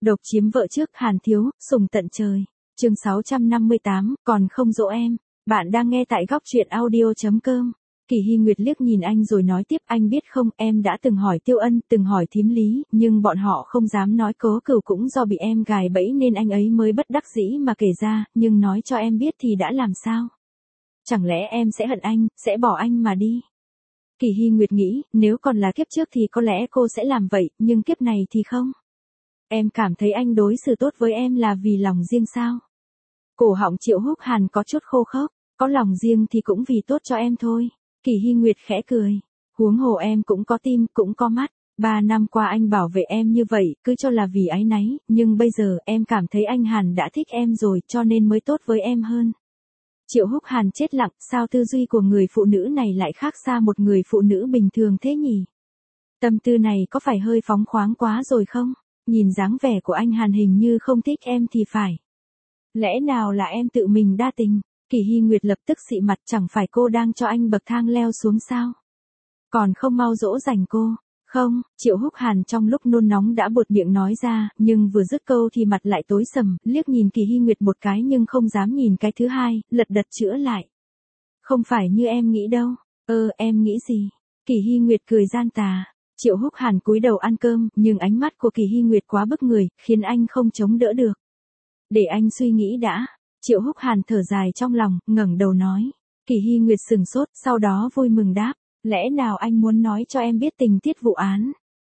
Độc chiếm vợ trước Hàn Thiếu, sùng tận trời. Chương 658, còn không dỗ em. Bạn đang nghe tại góc truyện audio.com. Kỳ Hy Nguyệt liếc nhìn anh rồi nói tiếp, anh biết không, em đã từng hỏi Tiêu Ân, từng hỏi Thím Lý, nhưng bọn họ không dám nói, Cố Cửu cũng do bị em gài bẫy nên anh ấy mới bất đắc dĩ mà kể ra, nhưng nói cho em biết thì đã làm sao? Chẳng lẽ em sẽ hận anh, sẽ bỏ anh mà đi? Kỳ Hy Nguyệt nghĩ, nếu còn là kiếp trước thì có lẽ cô sẽ làm vậy, nhưng kiếp này thì không. Em cảm thấy anh đối xử tốt với em là vì lòng riêng sao? Cổ họng Triệu Húc Hàn có chút khô khốc, có lòng riêng thì cũng vì tốt cho em thôi. Kỳ Hy Nguyệt khẽ cười, huống hồ em cũng có tim, cũng có mắt. 3 năm qua anh bảo vệ em như vậy, cứ cho là vì áy náy, nhưng bây giờ em cảm thấy anh Hàn đã thích em rồi, cho nên mới tốt với em hơn. Triệu Húc Hàn chết lặng, sao tư duy của người phụ nữ này lại khác xa một người phụ nữ bình thường thế nhỉ? Tâm tư này có phải hơi phóng khoáng quá rồi không? Nhìn dáng vẻ của anh Hàn hình như không thích em thì phải. Lẽ nào là em tự mình đa tình? Kỳ Hy Nguyệt lập tức xị mặt, chẳng phải cô đang cho anh bậc thang leo xuống sao? Còn không mau dỗ dành cô. Không, Triệu Húc Hàn trong lúc nôn nóng đã buột miệng nói ra, nhưng vừa dứt câu thì mặt lại tối sầm, liếc nhìn Kỳ Hy Nguyệt một cái nhưng không dám nhìn cái thứ hai, lật đật chữa lại. Không phải như em nghĩ đâu. Em nghĩ gì? Kỳ Hy Nguyệt cười gian tà. Triệu Húc Hàn cúi đầu ăn cơm, nhưng ánh mắt của Kỳ Hy Nguyệt quá bức người, khiến anh không chống đỡ được. Để anh suy nghĩ đã. Triệu Húc Hàn thở dài trong lòng, ngẩng đầu nói. Kỳ Hy Nguyệt sừng sốt, sau đó vui mừng đáp. Lẽ nào anh muốn nói cho em biết tình tiết vụ án?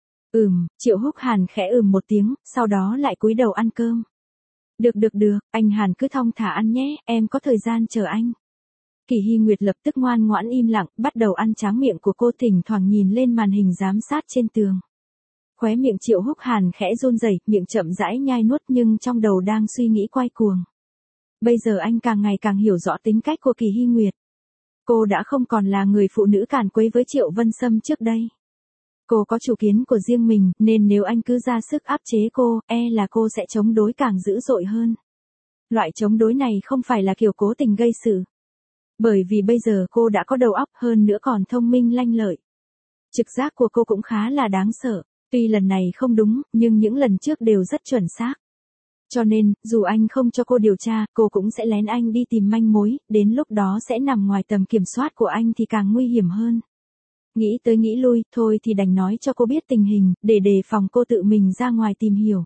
Triệu Húc Hàn khẽ một tiếng, sau đó lại cúi đầu ăn cơm. Được, anh Hàn cứ thong thả ăn nhé, em có thời gian chờ anh. Kỳ Hy Nguyệt lập tức ngoan ngoãn im lặng, bắt đầu ăn tráng miệng của cô, thỉnh thoảng nhìn lên màn hình giám sát trên tường. Khóe miệng Triệu Húc Hàn khẽ run rẩy, miệng chậm rãi nhai nuốt nhưng trong đầu đang suy nghĩ quay cuồng. Bây giờ anh càng ngày càng hiểu rõ tính cách của Kỳ Hy Nguyệt. Cô đã không còn là người phụ nữ càn quấy với Triệu Vân Sâm trước đây. Cô có chủ kiến của riêng mình, nên nếu anh cứ ra sức áp chế cô, là cô sẽ chống đối càng dữ dội hơn. Loại chống đối này không phải là kiểu cố tình gây sự. Bởi vì bây giờ cô đã có đầu óc, hơn nữa còn thông minh lanh lợi. Trực giác của cô cũng khá là đáng sợ. Tuy lần này không đúng, nhưng những lần trước đều rất chuẩn xác. Cho nên, dù anh không cho cô điều tra, cô cũng sẽ lén anh đi tìm manh mối, đến lúc đó sẽ nằm ngoài tầm kiểm soát của anh thì càng nguy hiểm hơn. Nghĩ tới nghĩ lui, thôi thì đành nói cho cô biết tình hình, để đề phòng cô tự mình ra ngoài tìm hiểu.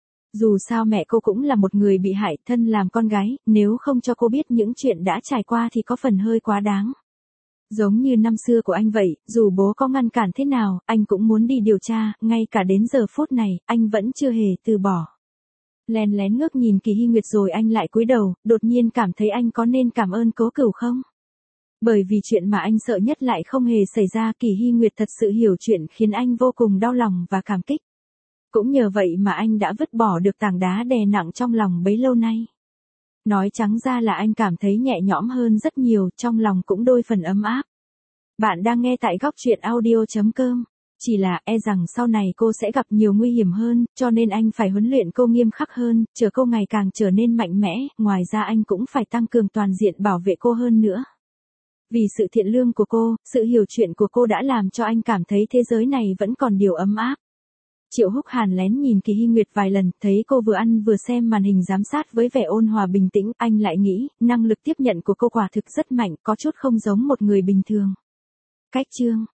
Dù sao mẹ cô cũng là một người bị hại, thân làm con gái, nếu không cho cô biết những chuyện đã trải qua thì có phần hơi quá đáng. Giống như năm xưa của anh vậy, dù bố có ngăn cản thế nào, anh cũng muốn đi điều tra, ngay cả đến giờ phút này, anh vẫn chưa hề từ bỏ. Lén lén ngước nhìn Kỳ Hy Nguyệt rồi anh lại cúi đầu, đột nhiên cảm thấy anh có nên cảm ơn Cố Cửu không? Bởi vì chuyện mà anh sợ nhất lại không hề xảy ra, Kỳ Hy Nguyệt thật sự hiểu chuyện khiến anh vô cùng đau lòng và cảm kích. Cũng nhờ vậy mà anh đã vứt bỏ được tảng đá đè nặng trong lòng bấy lâu nay. Nói trắng ra là anh cảm thấy nhẹ nhõm hơn rất nhiều, trong lòng cũng đôi phần ấm áp. Bạn đang nghe tại góc truyện audio.com. Chỉ là rằng sau này cô sẽ gặp nhiều nguy hiểm hơn, cho nên anh phải huấn luyện cô nghiêm khắc hơn, chờ cô ngày càng trở nên mạnh mẽ, ngoài ra anh cũng phải tăng cường toàn diện bảo vệ cô hơn nữa. Vì sự thiện lương của cô, sự hiểu chuyện của cô đã làm cho anh cảm thấy thế giới này vẫn còn điều ấm áp. Triệu Húc Hàn lén nhìn Kỳ Hy Nguyệt vài lần, thấy cô vừa ăn vừa xem màn hình giám sát với vẻ ôn hòa bình tĩnh, anh lại nghĩ, năng lực tiếp nhận của cô quả thực rất mạnh, có chút không giống một người bình thường. Cách chương